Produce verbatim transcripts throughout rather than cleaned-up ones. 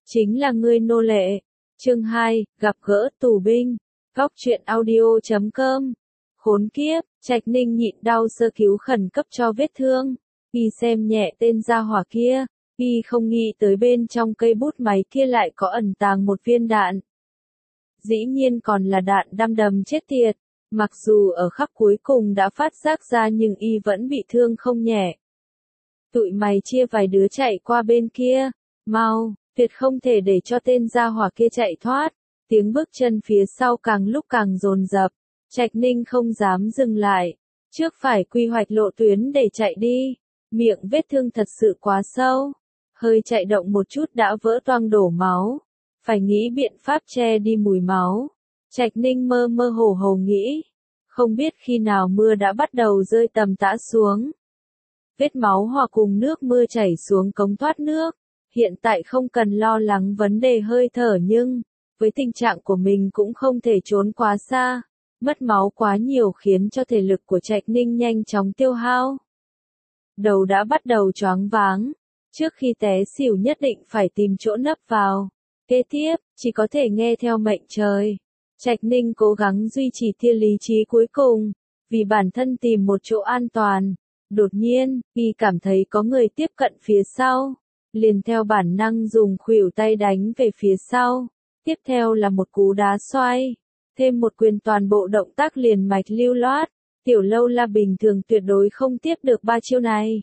chính là ngươi nô lệ. Chương hai, gặp gỡ tù binh. Góc truyện audio chấm com. Khốn kiếp, Trạch Ninh nhịn đau sơ cứu khẩn cấp cho vết thương. Y xem nhẹ tên gia hỏa kia, y không nghĩ tới bên trong cây bút máy kia lại có ẩn tàng một viên đạn. Dĩ nhiên còn là đạn đăm đầm chết tiệt, mặc dù ở khắc cuối cùng đã phát giác ra nhưng y vẫn bị thương không nhẹ. Tụi mày chia vài đứa chạy qua bên kia, mau, tuyệt không thể để cho tên gia hỏa kia chạy thoát. Tiếng bước chân phía sau càng lúc càng dồn dập, Trạch Ninh không dám dừng lại, trước phải quy hoạch lộ tuyến để chạy đi. Miệng vết thương thật sự quá sâu, hơi chạy động một chút đã vỡ toang đổ máu, phải nghĩ biện pháp che đi mùi máu. Trạch Ninh mơ mơ hồ hồ nghĩ, không biết khi nào mưa đã bắt đầu rơi tầm tã xuống. Vết máu hòa cùng nước mưa chảy xuống cống thoát nước, hiện tại không cần lo lắng vấn đề hơi thở nhưng, với tình trạng của mình cũng không thể trốn quá xa, mất máu quá nhiều khiến cho thể lực của Trạch Ninh nhanh chóng tiêu hao. Đầu đã bắt đầu choáng váng, trước khi té xỉu nhất định phải tìm chỗ nấp vào. Kế tiếp, chỉ có thể nghe theo mệnh trời. Trạch Ninh cố gắng duy trì tia lý trí cuối cùng, vì bản thân tìm một chỗ an toàn. Đột nhiên, y cảm thấy có người tiếp cận phía sau, liền theo bản năng dùng khuỷu tay đánh về phía sau. Tiếp theo là một cú đá xoay, thêm một quyền, toàn bộ động tác liền mạch lưu loát. Tiểu Lâu La bình thường tuyệt đối không tiếp được ba chiêu này.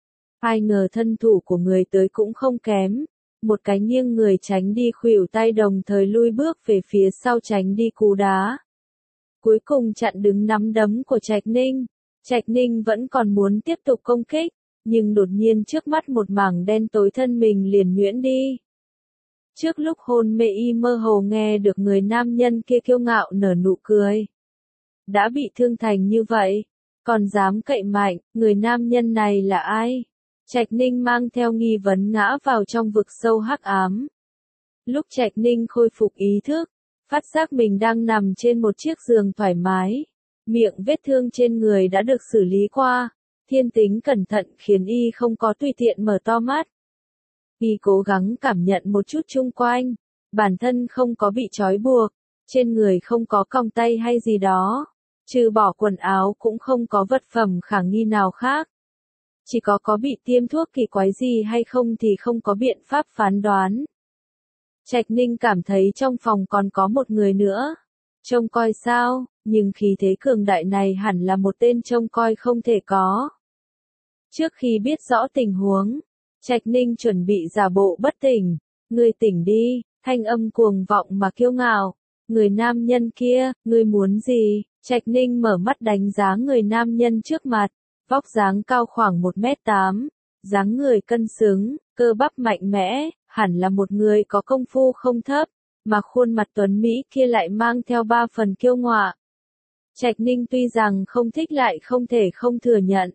Ai ngờ thân thủ của người tới cũng không kém, một cái nghiêng người tránh đi khuỷu tay đồng thời lui bước về phía sau tránh đi cú đá. Cuối cùng chặn đứng nắm đấm của Trạch Ninh. Trạch Ninh vẫn còn muốn tiếp tục công kích, nhưng đột nhiên trước mắt một mảng đen tối, thân mình liền nhuyễn đi. Trước lúc hôn mê y mơ hồ nghe được người nam nhân kia kiêu ngạo nở nụ cười. Đã bị thương thành như vậy, còn dám cậy mạnh, người nam nhân này là ai? Trạch Ninh mang theo nghi vấn ngã vào trong vực sâu hắc ám. Lúc Trạch Ninh khôi phục ý thức, phát giác mình đang nằm trên một chiếc giường thoải mái. Miệng vết thương trên người đã được xử lý qua, thiên tính cẩn thận khiến y không có tùy tiện mở to mắt. Y cố gắng cảm nhận một chút chung quanh, bản thân không có bị trói buộc, trên người không có còng tay hay gì đó, trừ bỏ quần áo cũng không có vật phẩm khả nghi nào khác. Chỉ có có bị tiêm thuốc kỳ quái gì hay không thì không có biện pháp phán đoán. Trạch Ninh cảm thấy trong phòng còn có một người nữa. Trông coi sao, nhưng khí thế cường đại này hẳn là một tên trông coi không thể có. Trước khi biết rõ tình huống, Trạch Ninh chuẩn bị giả bộ bất tỉnh. Ngươi tỉnh đi, thanh âm cuồng vọng mà kiêu ngạo. Người nam nhân kia, ngươi muốn gì? Trạch Ninh mở mắt đánh giá người nam nhân trước mặt. Vóc dáng cao khoảng một mét tám, dáng người cân xứng, cơ bắp mạnh mẽ, hẳn là một người có công phu không thấp, mà khuôn mặt tuấn Mỹ kia lại mang theo ba phần kiêu ngạo. Trạch Ninh tuy rằng không thích lại không thể không thừa nhận.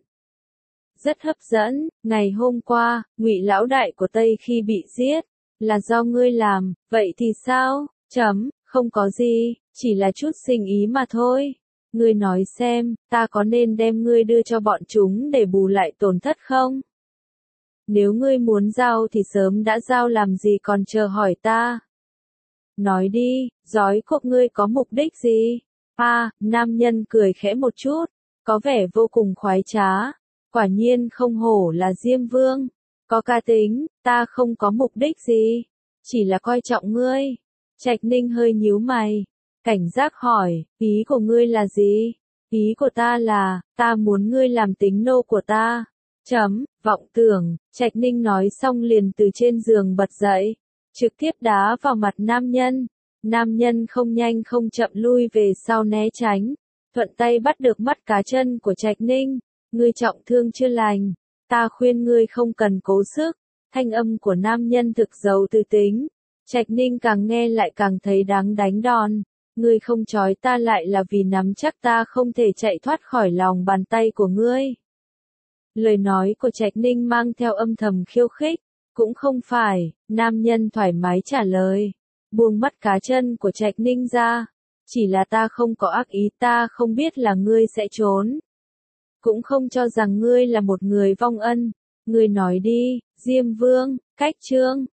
Rất hấp dẫn, ngày hôm qua, Ngụy lão đại của Tây khi bị giết, là do ngươi làm, vậy thì sao? Chấm, không có gì, chỉ là chút sinh ý mà thôi. Ngươi nói xem, ta có nên đem ngươi đưa cho bọn chúng để bù lại tổn thất không? Nếu ngươi muốn giao thì sớm đã giao làm gì còn chờ hỏi ta? Nói đi, giói cuộc ngươi có mục đích gì? À, nam nhân cười khẽ một chút, có vẻ vô cùng khoái trá. Quả nhiên không hổ là Diêm Vương. Có cá tính, ta không có mục đích gì. Chỉ là coi trọng ngươi. Trạch Ninh hơi nhíu mày. Cảnh giác hỏi, ý của ngươi là gì? Ý của ta là, ta muốn ngươi làm tính nô của ta. Chấm, vọng tưởng. Trạch Ninh nói xong liền từ trên giường bật dậy, trực tiếp đá vào mặt nam nhân. Nam nhân không nhanh không chậm lui về sau né tránh, thuận tay bắt được mắt cá chân của Trạch Ninh. Ngươi trọng thương chưa lành, ta khuyên ngươi không cần cố sức. Thanh âm của nam nhân thực giàu tư tính. Trạch Ninh càng nghe lại càng thấy đáng đánh đòn. Ngươi không trói ta lại là vì nắm chắc ta không thể chạy thoát khỏi lòng bàn tay của ngươi. Lời nói của Trạch Ninh mang theo âm thầm khiêu khích. Cũng không phải, nam nhân thoải mái trả lời. Buông mắt cá chân của Trạch Ninh ra. Chỉ là ta không có ác ý, ta không biết là ngươi sẽ trốn. Cũng không cho rằng ngươi là một người vong ân. Ngươi nói đi, Diêm Vương, cách chương.